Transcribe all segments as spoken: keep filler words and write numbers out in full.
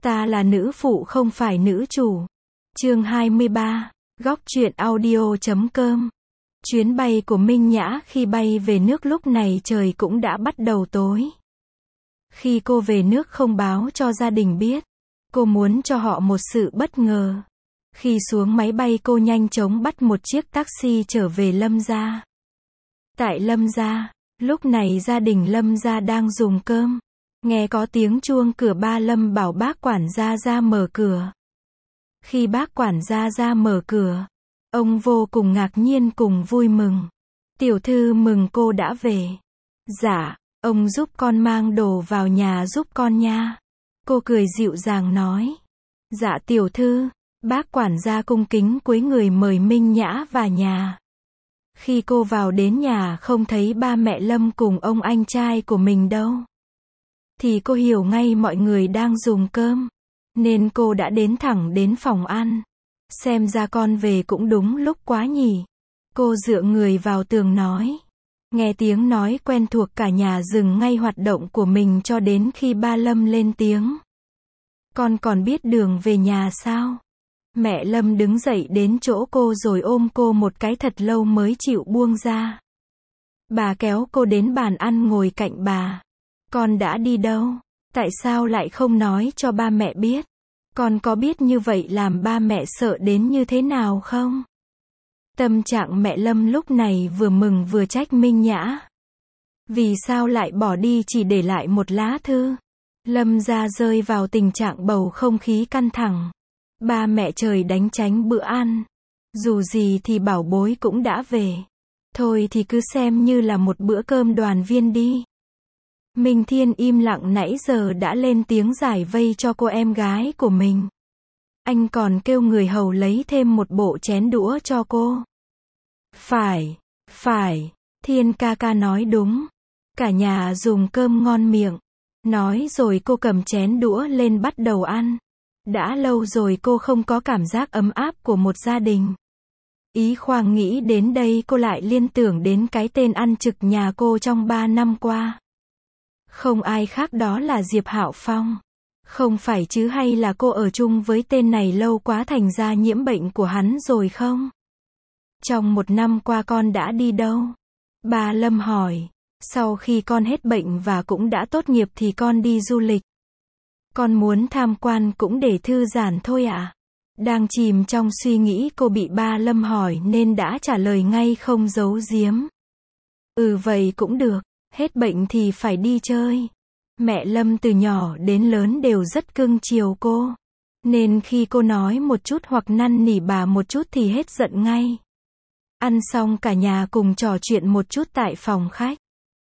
Ta là nữ phụ không phải nữ chủ. Chương hai mươi ba, góc truyện audio chấm com. Chuyến bay của Minh Nhã khi bay về nước lúc này trời cũng đã bắt đầu tối. Khi cô về nước không báo cho gia đình biết, cô muốn cho họ một sự bất ngờ. Khi xuống máy bay cô nhanh chóng bắt một chiếc taxi trở về Lâm gia. Tại Lâm gia, lúc này gia đình Lâm gia đang dùng cơm. Nghe có tiếng chuông cửa, ba Lâm bảo bác quản gia ra mở cửa. Khi bác quản gia ra mở cửa, ông vô cùng ngạc nhiên cùng vui mừng. Tiểu thư mừng cô đã về. Dạ, ông giúp con mang đồ vào nhà giúp con nha. Cô cười dịu dàng nói. Dạ tiểu thư. Bác quản gia cung kính cúi người mời Minh Nhã vào nhà. Khi cô vào đến nhà không thấy ba mẹ Lâm cùng ông anh trai của mình đâu. Thì cô hiểu ngay mọi người đang dùng cơm. Nên cô đã đến thẳng đến phòng ăn. Xem ra con về cũng đúng lúc quá nhỉ. Cô dựa người vào tường nói. Nghe tiếng nói quen thuộc cả nhà dừng ngay hoạt động của mình cho đến khi ba Lâm lên tiếng. Con còn biết đường về nhà sao? Mẹ Lâm đứng dậy đến chỗ cô rồi ôm cô một cái thật lâu mới chịu buông ra. Bà kéo cô đến bàn ăn ngồi cạnh bà. Con đã đi đâu? Tại sao lại không nói cho ba mẹ biết? Con có biết như vậy làm ba mẹ sợ đến như thế nào không? Tâm trạng mẹ Lâm lúc này vừa mừng vừa trách Minh Nhã. Vì sao lại bỏ đi chỉ để lại một lá thư? Lâm gia rơi vào tình trạng bầu không khí căng thẳng. Ba mẹ trời đánh tránh bữa ăn. Dù gì thì bảo bối cũng đã về. Thôi thì cứ xem như là một bữa cơm đoàn viên đi. Minh Thiên im lặng nãy giờ đã lên tiếng giải vây cho cô em gái của mình. Anh còn kêu người hầu lấy thêm một bộ chén đũa cho cô. Phải, phải, Thiên ca ca nói đúng. Cả nhà dùng cơm ngon miệng. Nói rồi cô cầm chén đũa lên bắt đầu ăn. Đã lâu rồi cô không có cảm giác ấm áp của một gia đình. Ý khoang nghĩ đến đây cô lại liên tưởng đến cái tên ăn trực nhà cô trong ba năm qua. Không ai khác đó là Diệp Hạo Phong. Không phải chứ, hay là cô ở chung với tên này lâu quá thành ra nhiễm bệnh của hắn rồi không? Trong một năm qua con đã đi đâu? Bà Lâm hỏi. Sau khi con hết bệnh và cũng đã tốt nghiệp thì con đi du lịch. Con muốn tham quan cũng để thư giãn thôi ạ. À? Đang chìm trong suy nghĩ cô bị ba Lâm hỏi nên đã trả lời ngay không giấu giếm. Ừ vậy cũng được, hết bệnh thì phải đi chơi. Mẹ Lâm từ nhỏ đến lớn đều rất cưng chiều cô. Nên khi cô nói một chút hoặc năn nỉ bà một chút thì hết giận ngay. Ăn xong cả nhà cùng trò chuyện một chút tại phòng khách.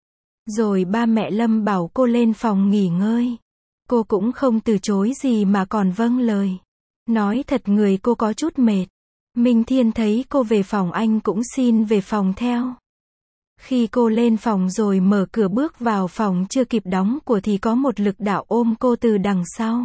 Rồi ba mẹ Lâm bảo cô lên phòng nghỉ ngơi. Cô cũng không từ chối gì mà còn vâng lời. Nói thật người cô có chút mệt. Minh Thiên thấy cô về phòng anh cũng xin về phòng theo. Khi cô lên phòng rồi mở cửa bước vào phòng chưa kịp đóng cửa thì có một lực đạo ôm cô từ đằng sau.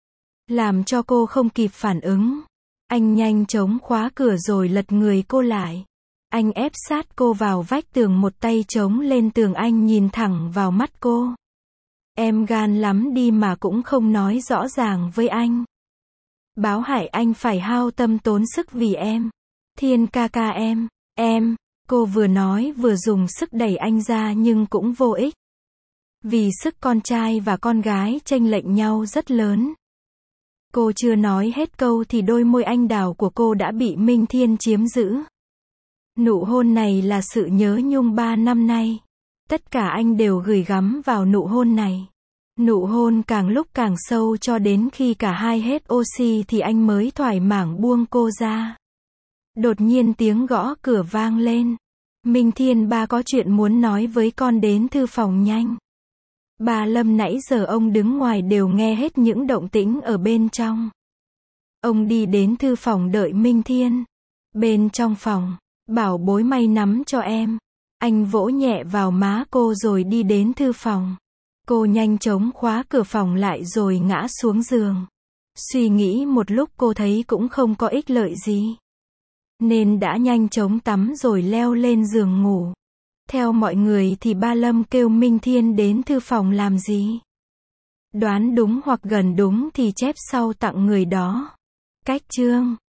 Làm cho cô không kịp phản ứng. Anh nhanh chóng khóa cửa rồi lật người cô lại. Anh ép sát cô vào vách tường, một tay chống lên tường, anh nhìn thẳng vào mắt cô. Em gan lắm đi mà cũng không nói rõ ràng với anh. Báo hại anh phải hao tâm tốn sức vì em. Thiên ca ca em, em, cô vừa nói vừa dùng sức đẩy anh ra nhưng cũng vô ích. Vì sức con trai và con gái chênh lệch nhau rất lớn. Cô chưa nói hết câu thì đôi môi anh đào của cô đã bị Minh Thiên chiếm giữ. Nụ hôn này là sự nhớ nhung ba năm nay. Tất cả anh đều gửi gắm vào nụ hôn này. Nụ hôn càng lúc càng sâu cho đến khi cả hai hết oxy thì anh mới thoải mảng buông cô ra. Đột nhiên tiếng gõ cửa vang lên. Minh Thiên, ba có chuyện muốn nói với con, đến thư phòng nhanh. Bà Lâm nãy giờ ông đứng ngoài đều nghe hết những động tĩnh ở bên trong. Ông đi đến thư phòng đợi Minh Thiên. Bên trong phòng, bảo bối may nắm cho em. Anh vỗ nhẹ vào má cô rồi đi đến thư phòng. Cô nhanh chóng khóa cửa phòng lại rồi ngã xuống giường. Suy nghĩ một lúc cô thấy cũng không có ích lợi gì. Nên đã nhanh chóng tắm rồi leo lên giường ngủ. Theo mọi người thì ba Lâm kêu Minh Thiên đến thư phòng làm gì? đoán đúng hoặc gần đúng thì chép sau tặng người đó. Cách chương